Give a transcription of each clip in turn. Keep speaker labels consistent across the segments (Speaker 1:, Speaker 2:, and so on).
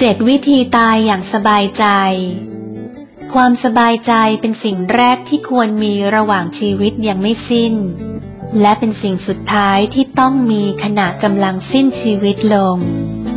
Speaker 1: 7 วิธีตายอย่างสบายใจความสบายใจเป็นสิ่งแรกที่ควรมีระหว่างชีวิตยังไม่สิ้นและเป็นสิ่งสุดท้ายที่ต้องมีขณะกำลังสิ้นชีวิตลง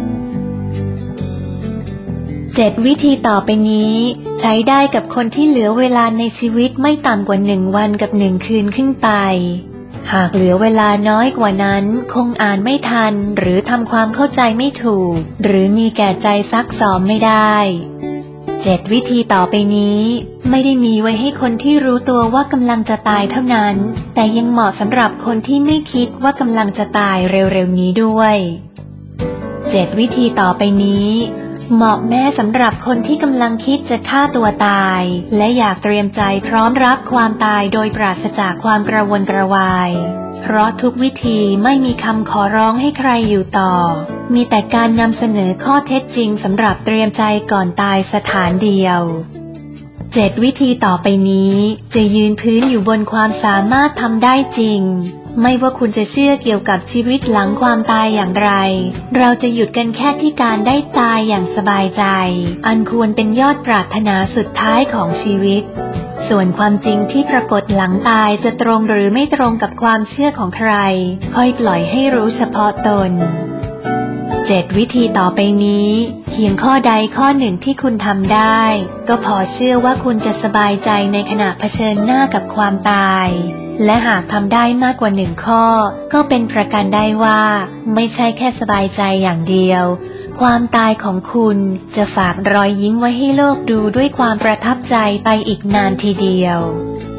Speaker 1: 7 วิธีต่อไปนี้ใช้ได้กับคนที่เหลือเวลาในชีวิตไม่ต่ำกว่า1 วันกับ1 คืนขึ้นไปหากเหลือเวลาน้อยกว่านั้นคงอ่านไม่ทันหรือทำความเข้าใจไม่ถูกหรือมีแก่ใจซักซ้อมไม่ได้7 วิธีต่อไปนี้ไม่ได้มีไว้ให้คนที่รู้ตัวว่ากำลังจะตายเท่านั้นแต่ยังเหมาะสำหรับคนที่ไม่คิดว่ากำลังจะตายเร็วๆนี้ด้วย7 วิธีต่อไปนี้เหมาะแม้สำหรับคนที่กำลังคิดจะฆ่าตัวตายและอยากเตรียมใจพร้อมรับความตายโดยปราศจากความกระวนกระวายเพราะทุกวิธีไม่มีคำขอร้องให้ใครอยู่ต่อมีแต่การนำเสนอข้อเท็จจริงสำหรับเตรียมใจก่อนตายสถานเดียว7 วิธีต่อไปนี้จะยืนพื้นอยู่บนความสามารถทำได้จริงไม่ว่าคุณจะเชื่อเกี่ยวกับชีวิตหลังความตายอย่างไรเราจะหยุดกันแค่ที่การได้ตายอย่างสบายใจอันควรเป็นยอดปรารถนาสุดท้ายของชีวิตส่วนความจริงที่ปรากฏหลังตายจะตรงหรือไม่ตรงกับความเชื่อของใครค่อยปล่อยให้รู้เฉพาะตน7 วิธีต่อไปนี้เพียงข้อใดข้อหนึ่งที่คุณทำได้ก็พอเชื่อว่าคุณจะสบายใจในขณะเผชิญหน้ากับความตายและหากทำได้มากกว่า1 ข้อก็เป็นประกันได้ว่าไม่ใช่แค่สบายใจอย่างเดียวความตายของคุณจะฝากรอยยิ้มไว้ให้โลกดูด้วยความประทับใจไปอีกนานทีเดียว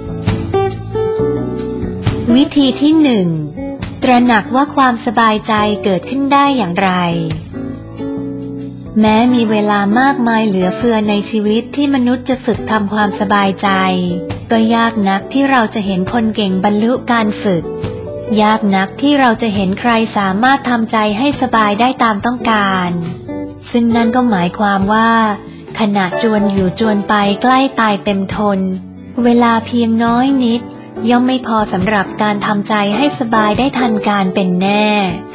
Speaker 1: วิธีที่ 1 ตระหนักว่าความสบายใจเกิดขึ้นได้อย่างไรแม้มีเวลามากมายเหลือเฟือในชีวิตที่มนุษย์จะฝึกทำความสบายใจก็ยากนักที่เราจะเห็นคนเก่งบรรลุการฝึกยากนักที่เราจะเห็นใครสามารถทำใจให้สบายได้ตามต้องการซึ่งนั่นก็หมายความว่าขณะจวนอยู่จวนไปใกล้ตายเต็มทนเวลาเพียงน้อยนิดย่อมไม่พอสำหรับการทำใจให้สบายได้ทันการเป็นแน่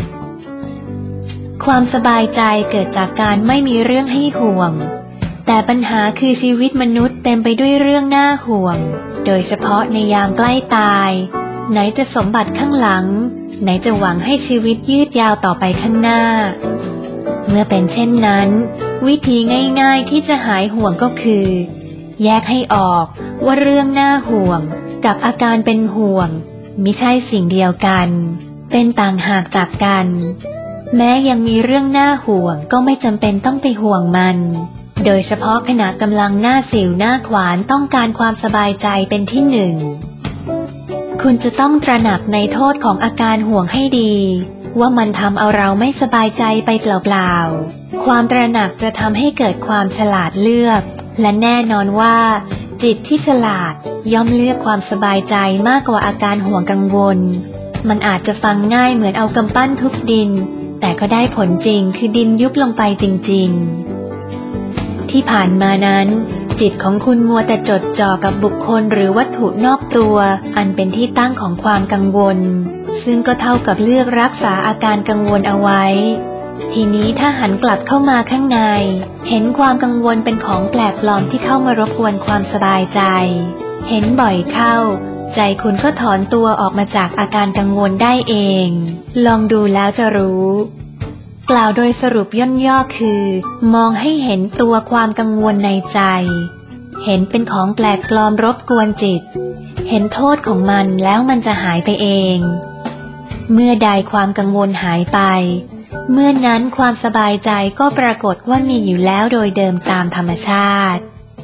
Speaker 1: ความสบายใจเกิดจากการไม่มีเรื่องให้ห่วงแต่ปัญหาคือชีวิตมนุษย์เต็มไปด้วยเรื่องน่าห่วงโดยเฉพาะในยามใกล้ตายไหนจะสมบัติข้างหลังไหนจะหวังให้ชีวิตยืดยาวต่อไปข้างหน้าเมื่อเป็นเช่นนั้นวิธีง่ายๆที่จะหายห่วงก็คือแยกให้ออกว่าเรื่องน่าห่วงกับอาการเป็นห่วงมิใช่สิ่งเดียวกันเป็นต่างหากจากกันแม้ยังมีเรื่องน่าห่วงก็ไม่จำเป็นต้องไปห่วงมันโดยเฉพาะขณะกำลังหน้าสิวหน้าขวานต้องการความสบายใจเป็นที่ 1คุณจะต้องตระหนักในโทษของอาการห่วงให้ดีว่ามันทำเอาเราไม่สบายใจไปเปล่าๆความตระหนักจะทำให้เกิดความฉลาดเลือกและแน่นอนว่าจิตที่ฉลาดย่อมเลือกความสบายใจมากกว่าอาการห่วงกังวลมันอาจจะฟังง่ายเหมือนเอากำปั้นทุบดินแต่ก็ได้ผลจริงคือดินยุบลงไปจริงๆที่ผ่านมานั้นจิตของคุณมัวแต่จดจ่อกับบุคคลหรือวัตถุนอกตัวอันเป็นที่ตั้งของความกังวลซึ่งก็เท่ากับเลือกรักษาอาการกังวลเอาไว้ทีนี้ถ้าหันกลับเข้ามาข้างในเห็นความกังวลเป็นของแปลกปลอมที่เข้ามารบกวนความสบายใจเห็นบ่อยเข้าใจคุณก็ถอนตัวออกมาจากอาการกังวลได้เองลองดูแล้วจะรู้กล่าวโดยสรุปย่อๆคือมองให้เห็นตัวความกังวลในใจเห็นเป็นของแปลกปลอมรบกวนจิตเห็นโทษของมันแล้วมันจะหายไปเองเมื่อใดความกังวลหายไปเมื่อนั้นความสบายใจก็ปรากฏว่ามีอยู่แล้วโดยเดิมตามธรรมชาติ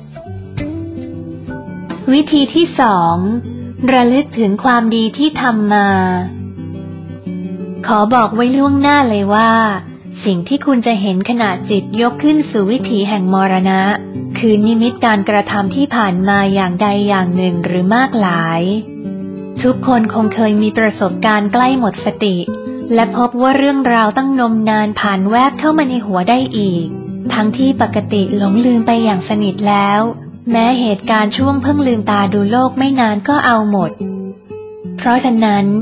Speaker 1: วิธีที่ 2ระลึกถึงความดีที่ทำมาขอบอกไว้ล่วงหน้าเลยว่าสิ่งที่คุณจะเห็นขณะจิตยกขึ้นสู่วิถีแห่งมรณะคือนิมิตการกระทำที่ผ่านมาอย่างใดอย่างหนึ่งหรือมากหลายทุกคนคงเคยมีประสบการณ์ใกล้หมดสติและพบว่าเรื่องราวตั้งนมนานผ่านแวบเข้ามาในหัวได้อีกทั้งที่ปกติหลงลืมไปอย่างสนิทแล้วแม้เหตุการณ์ช่วงเพิ่งลืมตาดูโลกไม่นานก็เอาหมดเพราะฉะนั้นแท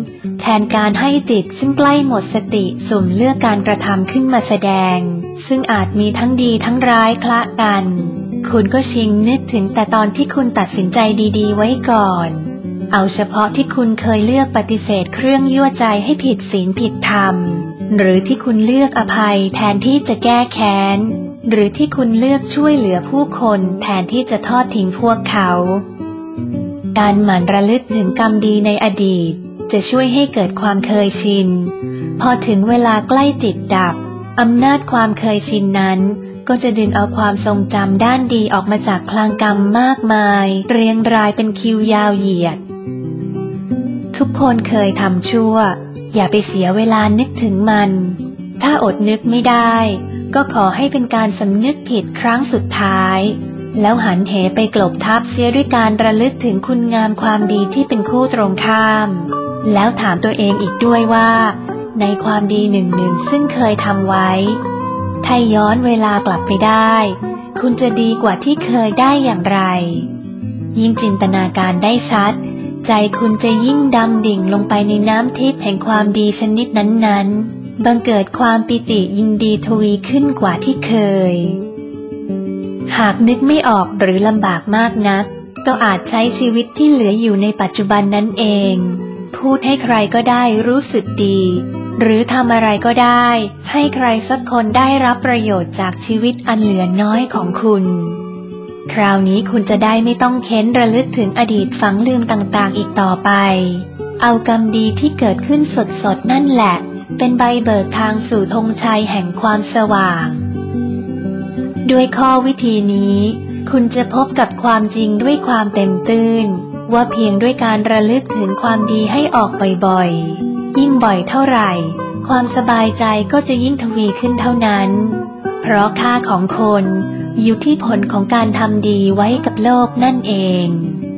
Speaker 1: นการให้จิตซึ่งใกล้หมดสติสุ่มเลือกการกระทำขึ้นมาแสดงซึ่งอาจมีทั้งดีทั้งร้ายคละกันคุณก็ชิงนึกถึงแต่ตอนที่คุณตัดสินใจดีๆไว้ก่อนเอาเฉพาะที่คุณเคยเลือกปฏิเสธเครื่องยั่วใจให้ผิดศีลผิดธรรมหรือที่คุณเลือกอภัยแทนที่จะแก้แค้นหรือที่คุณเลือกช่วยเหลือผู้คนแทนที่จะทอดทิ้งพวกเขาการหมั่นระลึกถึงกรรมดีในอดีตจะช่วยให้เกิดความเคยชินพอถึงเวลาใกล้จิตดับอำนาจความเคยชินนั้นก็จะดึงเอาความทรงจำด้านดีออกมาจากคลังกรรมมากมายเรียงรายเป็นคิวยาวเหยียดทุกคนเคยทำชั่วอย่าไปเสียเวลานึกถึงมันถ้าอดนึกไม่ได้ก็ขอให้เป็นการสำนึกผิดครั้งสุดท้ายแล้วหันเหไปกลบทับเสียด้วยการระลึกถึงคุณงามความดีที่เป็นคู่ตรงข้ามแล้วถามตัวเองอีกด้วยว่าในความดีหนึ่งซึ่งเคยทำไว้ถ้าย้อนเวลากลับไปได้คุณจะดีกว่าที่เคยได้อย่างไรยิ่งจินตนาการได้ชัดใจคุณจะยิ่งดำดิ่งลงไปในน้ำทิพย์แห่งความดีชนิดนั้นๆบังเกิดความปิติยินดีทวีขึ้นกว่าที่เคยหากนึกไม่ออกหรือลำบากมากนักก็อาจใช้ชีวิตที่เหลืออยู่ในปัจจุบันนั้นเองพูดให้ใครก็ได้รู้สึกดีหรือทำอะไรก็ได้ให้ใครสักคนได้รับประโยชน์จากชีวิตอันเหลือน้อยของคุณคราวนี้คุณจะได้ไม่ต้องเค้นระลึกถึงอดีตฝังลืมต่างๆอีกต่อไปเอากรรมดีที่เกิดขึ้นสดๆนั่นแหละเป็นใบเบิกทางสู่ธงชัยแห่งความสว่างด้วยข้อวิธีนี้คุณจะพบกับความจริงด้วยความเต็มตื้นว่าเพียงด้วยการระลึกถึงความดีให้ออกบ่อยๆยิ่งบ่อยเท่าไหร่ความสบายใจก็จะยิ่งทวีขึ้นเท่านั้นเพราะค่าของคนอยู่ที่ผลของการทำดีไว้กับโลกนั่นเอง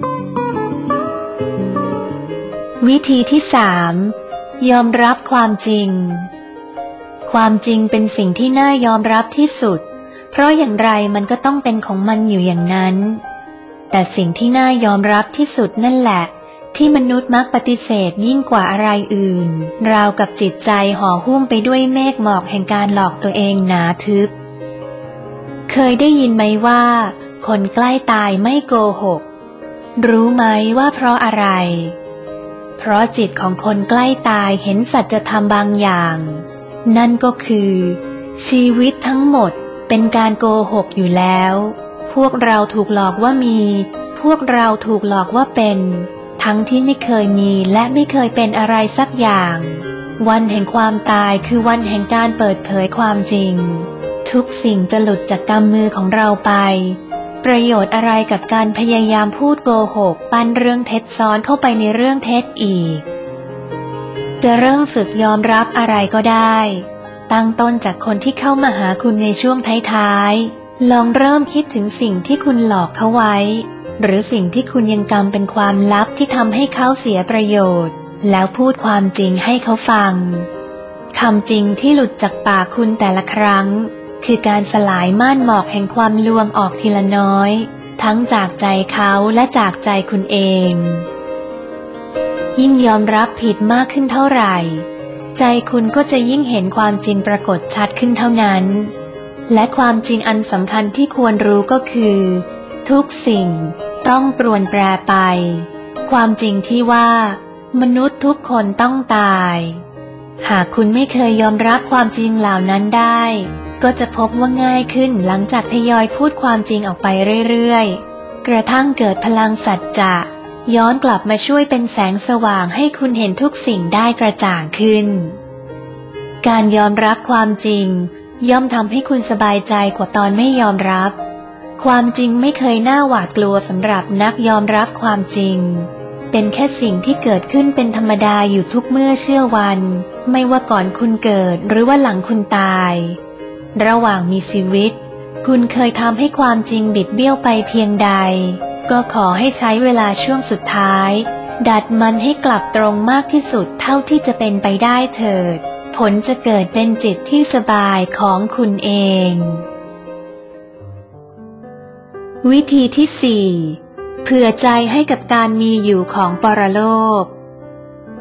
Speaker 1: วิธีที่ 3 ยอมรับความจริงความจริงเป็นสิ่งที่น่ายอมรับที่สุดเพราะอย่างไรมันก็ต้องเป็นของมันอยู่อย่างนั้นแต่สิ่งที่น่ายอมรับที่สุดนั่นแหละที่มนุษย์มักปฏิเสธยิ่งกว่าอะไรอื่นราวกับจิตใจห่อหุ้มไปด้วยเมฆหมอกแห่งการหลอกตัวเองหนาทึบเคยได้ยินไหมว่าคนใกล้ตายไม่โกหกรู้ไหมว่าเพราะอะไรเพราะจิตของคนใกล้ตายเห็นสัจธรรมบางอย่างนั่นก็คือชีวิตทั้งหมดเป็นการโกหกอยู่แล้วพวกเราถูกหลอกว่ามีพวกเราถูกหลอกว่าเป็นทั้งที่ไม่เคยมีและไม่เคยเป็นอะไรสักอย่างวันแห่งความตายคือวันแห่งการเปิดเผยความจริงทุกสิ่งจะหลุดจากกำมือของเราไปประโยชน์อะไรกับการพยายามพูดโกหกปั้นเรื่องเท็จซ้อนเข้าไปในเรื่องเท็จอีกจะเริ่มฝึกยอมรับอะไรก็ได้ตั้งต้นจากคนที่เข้ามาหาคุณในช่วงท้ายๆลองเริ่มคิดถึงสิ่งที่คุณหลอกเขาไว้หรือสิ่งที่คุณยังกำเป็นความลับที่ทำให้เขาเสียประโยชน์แล้วพูดความจริงให้เขาฟังคำจริงที่หลุดจากปากคุณแต่ละครั้งคือการสลายม่านหมอกแห่งความลวงออกทีละน้อยทั้งจากใจเขาและจากใจคุณเองยิ่งยอมรับผิดมากขึ้นเท่าไหร่ใจคุณก็จะยิ่งเห็นความจริงปรากฏชัดขึ้นเท่านั้นและความจริงอันสำคัญที่ควรรู้ก็คือทุกสิ่งต้องปรวนแปรไปความจริงที่ว่ามนุษย์ทุกคนต้องตายหากคุณไม่เคยยอมรับความจริงเหล่านั้นได้ก็จะพบว่าง่ายขึ้นหลังจากทยอยพูดความจริงออกไปเรื่อยๆกระทั่งเกิดพลังสัจจะย้อนกลับมาช่วยเป็นแสงสว่างให้คุณเห็นทุกสิ่งได้กระจ่างขึ้นการยอมรับความจริงย่อมทำให้คุณสบายใจกว่าตอนไม่ยอมรับความจริงไม่เคยน่าหวาดกลัวสำหรับนักยอมรับความจริงเป็นแค่สิ่งที่เกิดขึ้นเป็นธรรมดาอยู่ทุกเมื่อเชื่อวันไม่ว่าก่อนคุณเกิดหรือว่าหลังคุณตายระหว่างมีชีวิตคุณเคยทำให้ความจริงบิดเบี้ยวไปเพียงใดก็ขอให้ใช้เวลาช่วงสุดท้ายดัดมันให้กลับตรงมากที่สุดเท่าที่จะเป็นไปได้เถิดผลจะเกิดเป็นจิตที่สบายของคุณเองวิธีที่ 4 เผื่อใจให้กับการมีอยู่ของปรโลก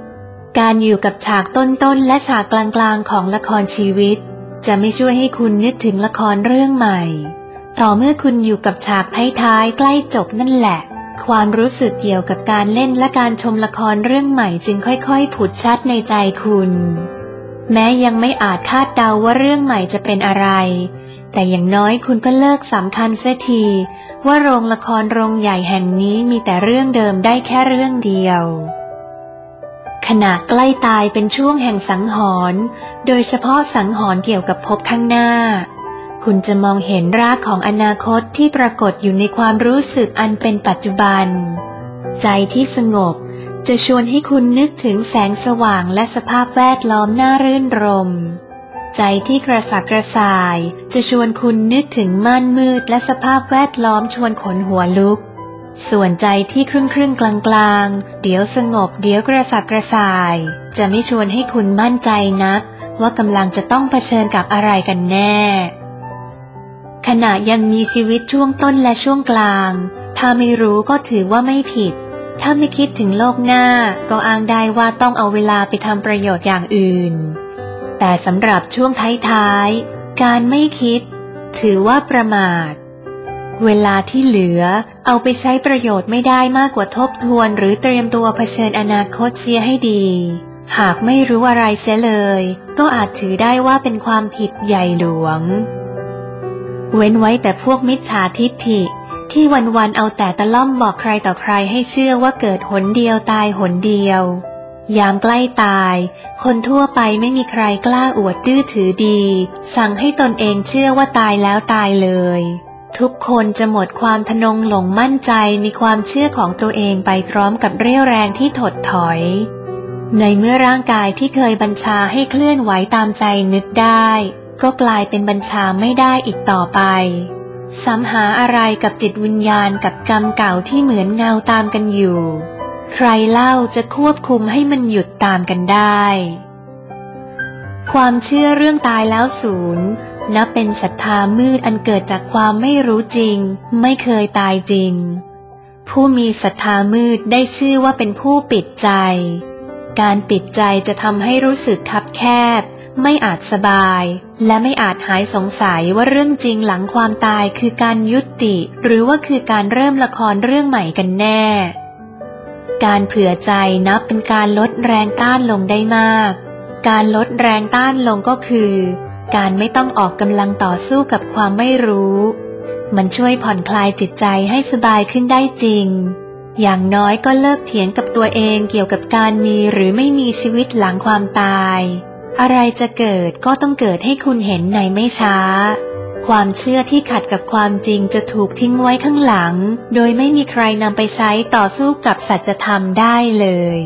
Speaker 1: การอยู่กับฉากต้นๆและฉากกลางๆของละครชีวิตจะไม่ช่วยให้คุณนึกถึงละครเรื่องใหม่ต่อเมื่อคุณอยู่กับฉากท้ายๆใกล้จบนั่นแหละความรู้สึกเกี่ยวกับการเล่นและการชมละครเรื่องใหม่จึงค่อยๆผุดชัดในใจคุณแม้ยังไม่อาจคาดเดาว่าเรื่องใหม่จะเป็นอะไรแต่อย่างน้อยคุณก็เลิกสำคัญเสียทีว่าโรงละครโรงใหญ่แห่งนี้มีแต่เรื่องเดิมได้แค่เรื่องเดียวขณะใกล้ตายเป็นช่วงแห่งสังหรณ์โดยเฉพาะสังหรณ์เกี่ยวกับภพข้างหน้าคุณจะมองเห็นรากของอนาคตที่ปรากฏอยู่ในความรู้สึกอันเป็นปัจจุบันใจที่สงบจะชวนให้คุณนึกถึงแสงสว่างและสภาพแวดล้อมน่ารื่นรมย์ใจที่กระสับกระส่ายจะชวนคุณนึกถึงม่านมืดและสภาพแวดล้อมชวนขนหัวลุกส่วนใจที่ครึ่งกลางเดี๋ยวสงบเดี๋ยวกระสับกระส่ายจะไม่ชวนให้คุณมั่นใจนักว่ากำลังจะต้องเผชิญกับอะไรกันแน่ขณะยังมีชีวิตช่วงต้นและช่วงกลางถ้าไม่รู้ก็ถือว่าไม่ผิดถ้าไม่คิดถึงโลกหน้าก็อ้างได้ว่าต้องเอาเวลาไปทำประโยชน์อย่างอื่นแต่สำหรับช่วงท้ายๆการไม่คิดถือว่าประมาทเวลาที่เหลือเอาไปใช้ประโยชน์ไม่ได้มากกว่าทบทวนหรือเตรียมตัวเผชิญอนาคตเสียให้ดีหากไม่รู้อะไรเสียเลยก็อาจถือได้ว่าเป็นความผิดใหญ่หลวงเว้นไว้แต่พวกมิจฉาทิฏฐิที่วันๆเอาแต่ตะล่อมบอกใครต่อใครให้เชื่อว่าเกิดหนเดียวตายหนเดียวยามใกล้ตายคนทั่วไปไม่มีใครกล้าอวดดื้อถือดีสั่งให้ตนเองเชื่อว่าตายแล้วตายเลยทุกคนจะหมดความทะนงหลงมั่นใจในความเชื่อของตัวเองไปพร้อมกับเรี่ยวแรงที่ถดถอยในเมื่อร่างกายที่เคยบัญชาให้เคลื่อนไหวตามใจนึกได้ก็กลายเป็นบัญชาไม่ได้อีกต่อไปซ้ำหาอะไรกับจิตวิญญาณกับกรรมเก่าที่เหมือนเงาตามกันอยู่ใครเล่าจะควบคุมให้มันหยุดตามกันได้ความเชื่อเรื่องตายแล้วสูญนับเป็นศรัทธามืดอันเกิดจากความไม่รู้จริงไม่เคยตายจริงผู้มีศรัทธามืดได้ชื่อว่าเป็นผู้ปิดใจการปิดใจจะทำให้รู้สึกคับแคบไม่อาจสบายและไม่อาจหายสงสัยว่าเรื่องจริงหลังความตายคือการยุติหรือว่าคือการเริ่มละครเรื่องใหม่กันแน่การเผื่อใจนับเป็นการลดแรงต้านลงได้มากการลดแรงต้านลงก็คือการไม่ต้องออกกำลังต่อสู้กับความไม่รู้มันช่วยผ่อนคลายจิตใจให้สบายขึ้นได้จริงอย่างน้อยก็เลิกเถียงกับตัวเองเกี่ยวกับการมีหรือไม่มีชีวิตหลังความตายอะไรจะเกิดก็ต้องเกิดให้คุณเห็นในไม่ช้าความเชื่อที่ขัดกับความจริงจะถูกทิ้งไว้ข้างหลังโดยไม่มีใครนำไปใช้ต่อสู้กับสัจธรรมได้เลย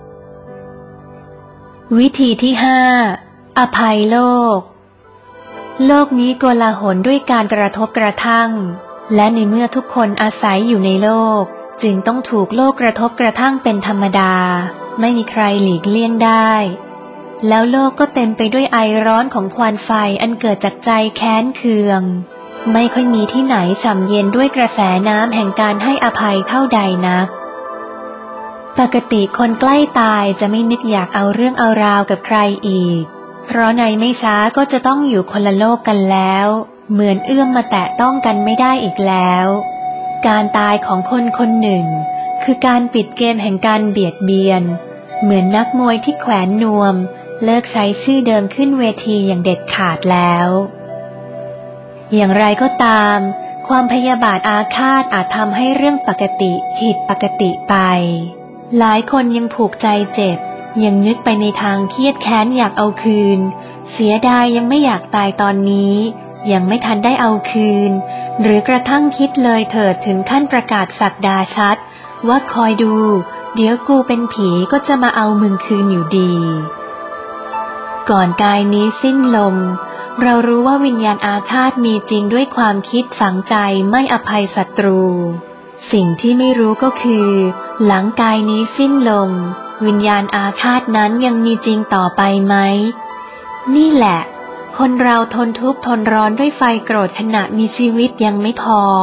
Speaker 1: วิธีที่ 5 อภัยโลกโลกนี้โกลาหลด้วยการกระทบกระทั่งและในเมื่อทุกคนอาศัยอยู่ในโลกจึงต้องถูกโลกกระทบกระทั่งเป็นธรรมดาไม่มีใครหลีกเลี่ยงได้แล้วโลกก็เต็มไปด้วยไอร้อนของควันไฟอันเกิดจากใจแค้นเคืองไม่ค่อยมีที่ไหนฉ่ำเย็นด้วยกระแสน้ำแห่งการให้อภัยเท่าใดนักปกติคนใกล้ตายจะไม่นึกอยากเอาเรื่องเอาราวกับใครอีกเพราะในไม่ช้าก็จะต้องอยู่คนละโลกกันแล้วเหมือนเอื้อมมาแตะต้องกันไม่ได้อีกแล้วการตายของคนคนหนึ่งคือการปิดเกมแห่งการเบียดเบียนเหมือนนักมวยที่แขวนนวมเลิกใช้ชื่อเดิมขึ้นเวทีอย่างเด็ดขาดแล้วอย่างไรก็ตามความพยาบาทอาฆาตอาจทำให้เรื่องปกติผิดปกติไปหลายคนยังผูกใจเจ็บยังนึกไปในทางเครียดแค้นอยากเอาคืนเสียดายยังไม่อยากตายตอนนี้ยังไม่ทันได้เอาคืนหรือกระทั่งคิดเลยเถิดถึงขั้นประกาศศักดาชัดว่าคอยดูเดี๋ยวกูเป็นผีก็จะมาเอามึงคืนอยู่ดีก่อนกายนี้สิ้นลมเรารู้ว่าวิญญาณอาฆาตมีจริงด้วยความคิดฝังใจไม่อภัยศัตรูสิ่งที่ไม่รู้ก็คือหลังกายนี้สิ้นลมวิญญาณอาฆาตนั้นยังมีจริงต่อไปไหมนี่แหละคนเราทนทุกข์ทนร้อนด้วยไฟโกรธขณะมีชีวิตยังไม่พอ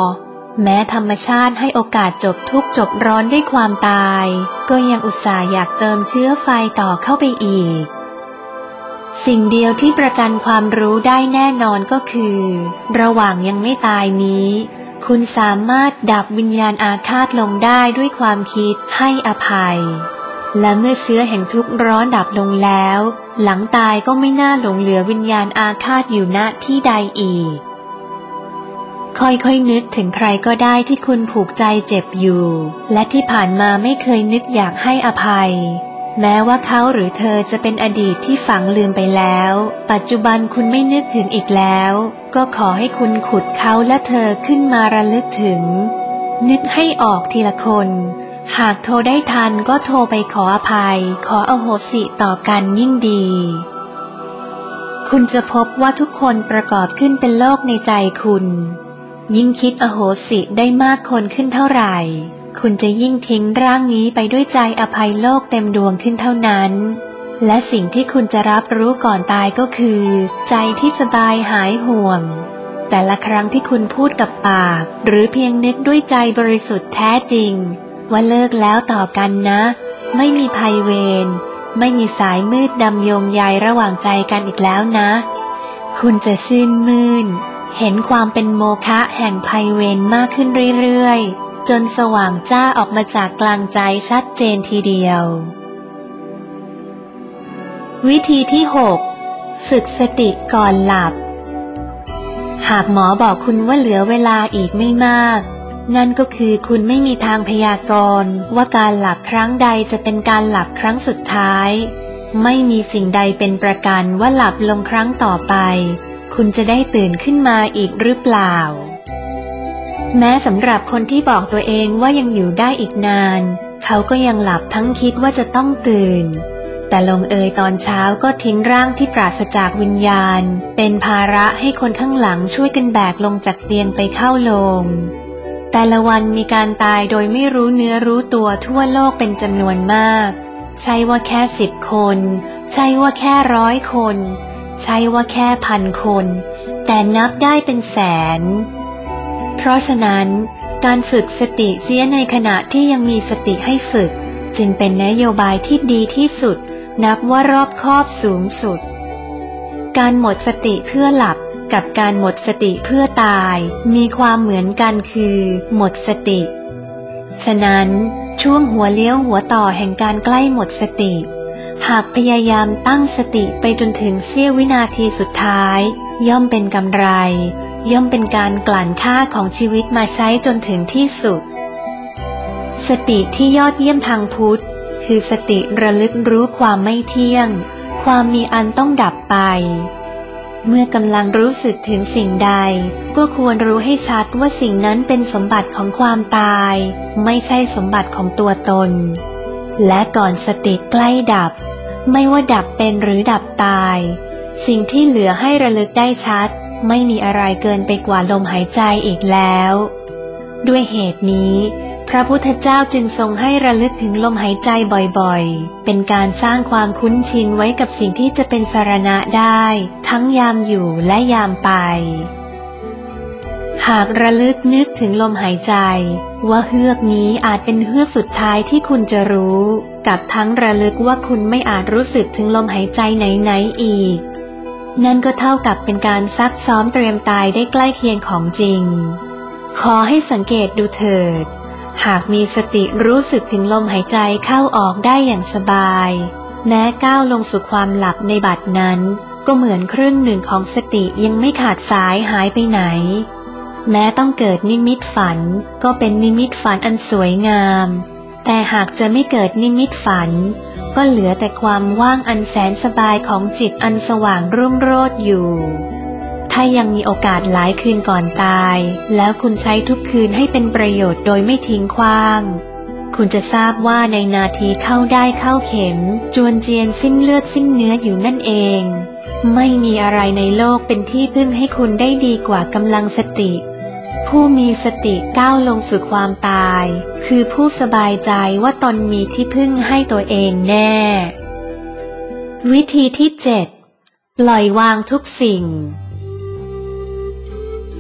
Speaker 1: แม้ธรรมชาติให้โอกาสจบทุกข์จบร้อนด้วยความตายก็ยังอุตส่าห์อยากเติมเชื้อไฟต่อเข้าไปอีกสิ่งเดียวที่ประกันความรู้ได้แน่นอนก็คือระหว่างยังไม่ตายนี้คุณสามารถดับวิญญาณอาฆาตลงได้ด้วยความคิดให้อภัยและเมื่อเชื้อแห่งทุกข์ร้อนดับลงแล้วหลังตายก็ไม่น่าหลงเหลือวิญญาณอาฆาตอยู่ณที่ใดอีกค่อยๆนึกถึงใครก็ได้ที่คุณผูกใจเจ็บอยู่และที่ผ่านมาไม่เคยนึกอยากให้อภัยแม้ว่าเขาหรือเธอจะเป็นอดีตที่ฝังลืมไปแล้วปัจจุบันคุณไม่นึกถึงอีกแล้วก็ขอให้คุณขุดเขาและเธอขึ้นมาระลึกถึงนึกให้ออกทีละคนหากโทรได้ทันก็โทรไปขออภัยขออโหสิต่อกันยิ่งดีคุณจะพบว่าทุกคนประกอบขึ้นเป็นโลกในใจคุณยิ่งคิดอโหสิได้มากคนขึ้นเท่าไหร่คุณจะยิ่งทิ้งร่างนี้ไปด้วยใจอภัยโลกเต็มดวงขึ้นเท่านั้นและสิ่งที่คุณจะรับรู้ก่อนตายก็คือใจที่สบายหายห่วงแต่ละครั้งที่คุณพูดกับปากหรือเพียงนึกด้วยใจบริสุทธิ์แท้จริงว่าเลิกแล้วต่อกันนะไม่มีภัยเวรไม่มีสายมืดดำโยงใยระหว่างใจกันอีกแล้วนะคุณจะชื่นมื่นเห็นความเป็นโมฆะแห่งภัยเวรมากขึ้นเรื่อยๆจนสว่างจ้าออกมาจากกลางใจชัดเจนทีเดียววิธีที่ 6 ฝึกสติก่อนหลับหากหมอบอกคุณว่าเหลือเวลาอีกไม่มากนั่นก็คือคุณไม่มีทางพยากรณ์ว่าการหลับครั้งใดจะเป็นการหลับครั้งสุดท้ายไม่มีสิ่งใดเป็นประกันว่าหลับลงครั้งต่อไปคุณจะได้ตื่นขึ้นมาอีกหรือเปล่าแม้สำหรับคนที่บอกตัวเองว่ายังอยู่ได้อีกนานเขาก็ยังหลับทั้งคิดว่าจะต้องตื่นแต่ลงเอยตอนเช้าก็ทิ้งร่างที่ปราศจากวิญญาณเป็นภาระให้คนข้างหลังช่วยกันแบกลงจากเตียงไปเข้าโลงแต่ละวันมีการตายโดยไม่รู้เนื้อรู้ตัวทั่วโลกเป็นจำนวนมากใช่ว่าแค่10 คนใช่ว่าแค่100 คนใช่ว่าแค่1,000 คนแต่นับได้เป็นแสนเพราะฉะนั้นการฝึกสติเสียในขณะที่ยังมีสติให้ฝึกจึงเป็นนโยบายที่ดีที่สุดนับว่ารอบคอบสูงสุดการหมดสติเพื่อหลับกับการหมดสติเพื่อตายมีความเหมือนกันคือหมดสติฉะนั้นช่วงหัวเลี้ยวหัวต่อแห่งการใกล้หมดสติหากพยายามตั้งสติไปจนถึงเสี้ยววินาทีสุดท้ายย่อมเป็นกำไรย่อมเป็นการกลั่นค่าของชีวิตมาใช้จนถึงที่สุดสติที่ยอดเยี่ยมทางพุทธคือสติระลึกรู้ความไม่เที่ยงความมีอันต้องดับไปเมื่อกำลังรู้สึกถึงสิ่งใดก็ควรรู้ให้ชัดว่าสิ่งนั้นเป็นสมบัติของความตายไม่ใช่สมบัติของตัวตนและก่อนสติใกล้ดับไม่ว่าดับเป็นหรือดับตายสิ่งที่เหลือให้ระลึกได้ชัดไม่มีอะไรเกินไปกว่าลมหายใจอีกแล้วด้วยเหตุนี้พระพุทธเจ้าจึงทรงให้ระลึกถึงลมหายใจบ่อยๆเป็นการสร้างความคุ้นชินไว้กับสิ่งที่จะเป็นสรณะได้ทั้งยามอยู่และยามไปหากระลึกนึกถึงลมหายใจว่าเฮือกนี้อาจเป็นเฮือกสุดท้ายที่คุณจะรู้กับทั้งระลึกว่าคุณไม่อาจรู้สึกถึงลมหายใจไหนๆอีกนั่นก็เท่ากับเป็นการซักซ้อมเตรียมตายได้ใกล้เคียงของจริงขอให้สังเกตดูเถิดหากมีสติรู้สึกถึงลมหายใจเข้าออกได้อย่างสบายแม้ก้าวลงสู่ความหลับในบัดนั้นก็เหมือนครึ่งหนึ่งของสติยังไม่ขาดสายหายไปไหนแม้ต้องเกิดนิมิตฝันก็เป็นนิมิตฝันอันสวยงามแต่หากจะไม่เกิดนิมิตฝันก็เหลือแต่ความว่างอันแสนสบายของจิตอันสว่างรุ่งโรจน์อยู่ถ้ายังมีโอกาสหลายคืนก่อนตายแล้วคุณใช้ทุกคืนให้เป็นประโยชน์โดยไม่ทิ้งขว้างคุณจะทราบว่าในนาทีเข้าได้เข้าเข็มจวนเจียนสิ้นเลือดสิ้นเนื้ออยู่นั่นเองไม่มีอะไรในโลกเป็นที่พึ่งให้คุณได้ดีกว่ากำลังสติผู้มีสติก้าวลงสู่ความตายคือผู้สบายใจว่าตนมีที่พึ่งให้ตัวเองแน่วิธีที่ 7 ปล่อยวางทุกสิ่ง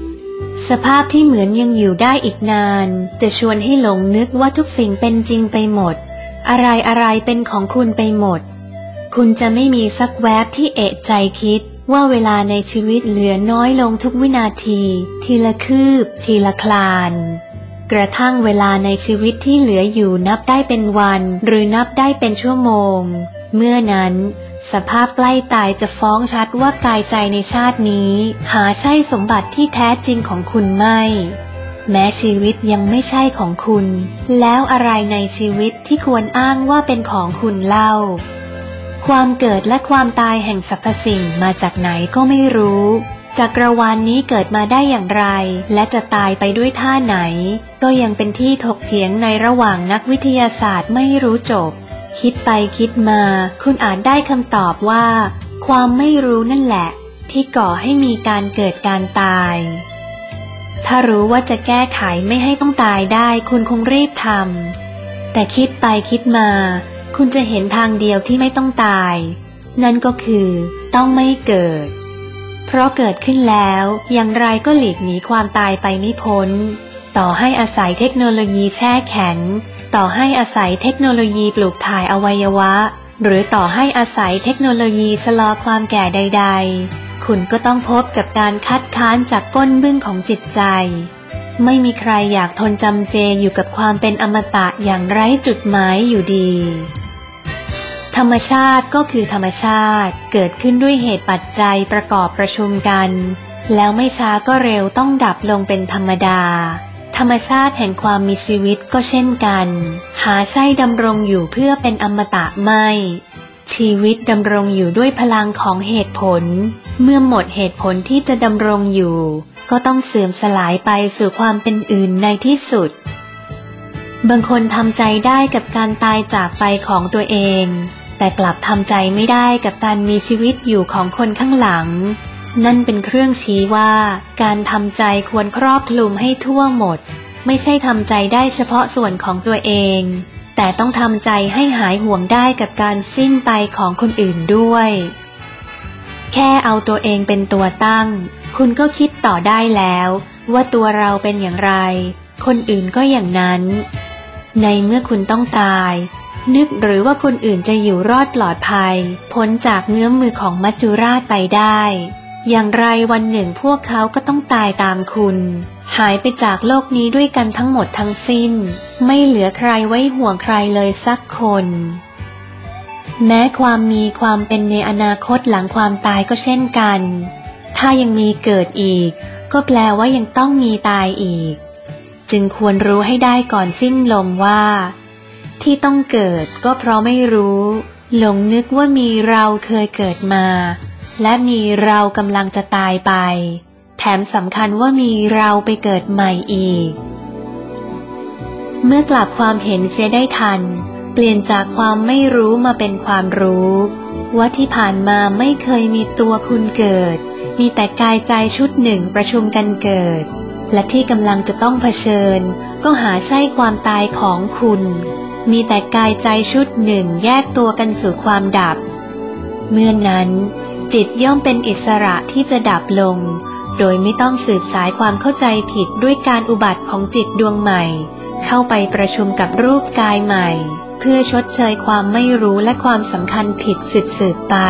Speaker 1: สภาพที่เหมือนยังอยู่ได้อีกนานจะชวนให้หลงนึกว่าทุกสิ่งเป็นจริงไปหมดอะไรเป็นของคุณไปหมดคุณจะไม่มีสักแวบที่เอะใจคิดว่าเวลาในชีวิตเหลือน้อยลงทุกวินาทีทีละคืบทีละคลานกระทั่งเวลาในชีวิตที่เหลืออยู่นับได้เป็นวันหรือนับได้เป็นชั่วโมงเมื่อนั้นสภาพใกล้ตายจะฟ้องชัดว่ากายใจในชาตินี้หาใช่สมบัติที่แท้จริงของคุณไม่แม้ชีวิตยังไม่ใช่ของคุณแล้วอะไรในชีวิตที่ควรอ้างว่าเป็นของคุณเล่าความเกิดและความตายแห่งสรรพสิ่งมาจากไหนก็ไม่รู้จักรวาลนี้เกิดมาได้อย่างไรและจะตายไปด้วยท่าไหนก็ยังเป็นที่ถกเถียงในระหว่างนักวิทยาศาสตร์ไม่รู้จบคิดไปคิดมาคุณอาจได้คำตอบว่าความไม่รู้นั่นแหละที่ก่อให้มีการเกิดการตายถ้ารู้ว่าจะแก้ไขไม่ให้ต้องตายได้คุณคงรีบทำแต่คิดไปคิดมาคุณจะเห็นทางเดียวที่ไม่ต้องตายนั่นก็คือต้องไม่เกิดเพราะเกิดขึ้นแล้วอย่างไรก็หลีกหนีความตายไปไม่พ้นต่อให้อาศัยเทคโนโลยีแช่แข็งต่อให้อาศัยเทคโนโลยีปลูกถ่ายอวัยวะหรือต่อให้อาศัยเทคโนโลยีชะลอความแก่ใดๆคุณก็ต้องพบกับการคัดค้านจากก้นบึ้งของจิตใจไม่มีใครอยากทนจำเจอยู่กับความเป็นอมตะอย่างไร้จุดหมายอยู่ดีธรรมชาติก็คือธรรมชาติเกิดขึ้นด้วยเหตุปัจจัยประกอบประชุมกันแล้วไม่ช้าก็เร็วต้องดับลงเป็นธรรมดาธรรมชาติแห่งความมีชีวิตก็เช่นกันหาใช่ดำรงอยู่เพื่อเป็นอมตะไม่ชีวิตดำรงอยู่ด้วยพลังของเหตุผลเมื่อหมดเหตุผลที่จะดำรงอยู่ก็ต้องเสื่อมสลายไปสู่ความเป็นอื่นในที่สุดบางคนทำใจได้กับการตายจากไปของตัวเองแต่กลับทำใจไม่ได้กับการมีชีวิตอยู่ของคนข้างหลังนั่นเป็นเครื่องชี้ว่าการทำใจควรครอบคลุมให้ทั่วหมดไม่ใช่ทำใจได้เฉพาะส่วนของตัวเองแต่ต้องทำใจให้หายห่วงได้กับการสิ้นไปของคนอื่นด้วยแค่เอาตัวเองเป็นตัวตั้งคุณก็คิดต่อได้แล้วว่าตัวเราเป็นอย่างไรคนอื่นก็อย่างนั้นในเมื่อคุณต้องตายนึกหรือว่าคนอื่นจะอยู่รอดปลอดภัยพ้นจากเงื้อมมือของมัจจุราชไปได้อย่างไรวันหนึ่งพวกเขาก็ต้องตายตามคุณหายไปจากโลกนี้ด้วยกันทั้งหมดทั้งสิ้นไม่เหลือใครไว้ห่วงใครเลยสักคนแม้ความมีความเป็นในอนาคตหลังความตายก็เช่นกันถ้ายังมีเกิดอีกก็แปลว่ายังต้องมีตายอีกจึงควรรู้ให้ได้ก่อนสิ้นลมว่าที่ต้องเกิดก็เพราะไม่รู้หลงนึกว่ามีเราเคยเกิดมาและมีเรากำลังจะตายไปแถมสำคัญว่ามีเราไปเกิดใหม่อีกเมื่อกลับความเห็นเสียได้ทันเปลี่ยนจากความไม่รู้มาเป็นความรู้ว่าที่ผ่านมาไม่เคยมีตัวคุณเกิดมีแต่กายใจชุดหนึ่งประชุมกันเกิดและที่กำลังจะต้องเผชิญก็หาใช่ความตายของคุณมีแต่กายใจชุดหนึ่งแยกตัวกันสู่ความดับเมื่อนั้นจิตย่อมเป็นอิสระที่จะดับลงโดยไม่ต้องสืบสายความเข้าใจผิดด้วยการอุบัติของจิตดวงใหม่เข้าไปประชุมกับรูปกายใหม่เพื่อชดเชยความไม่รู้และความสำคัญผิดสืบไป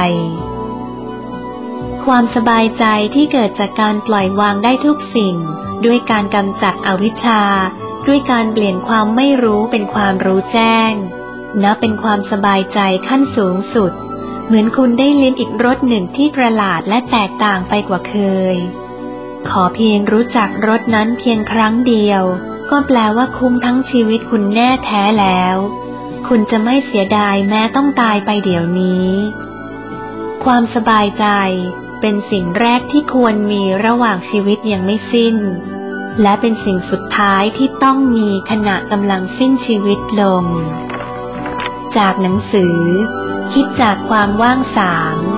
Speaker 1: ความสบายใจที่เกิดจากการปล่อยวางได้ทุกสิ่งด้วยการกำจัดอวิชชาด้วยการเปลี่ยนความไม่รู้เป็นความรู้แจ้งนับเป็นความสบายใจขั้นสูงสุดเหมือนคุณได้ลิ้มอีกรสหนึ่งที่ประหลาดและแตกต่างไปกว่าเคยขอเพียงรู้จักรสนั้นเพียงครั้งเดียวก็แปลว่าคุ้มทั้งชีวิตคุณแน่แท้แล้วคุณจะไม่เสียดายแม้ต้องตายไปเดี๋ยวนี้ความสบายใจเป็นสิ่งแรกที่ควรมีระหว่างชีวิตยังไม่สิ้นและเป็นสิ่งสุดท้ายที่ต้องมีขณะกำลังสิ้นชีวิตลงจากหนังสือคิดจากความว่างสาง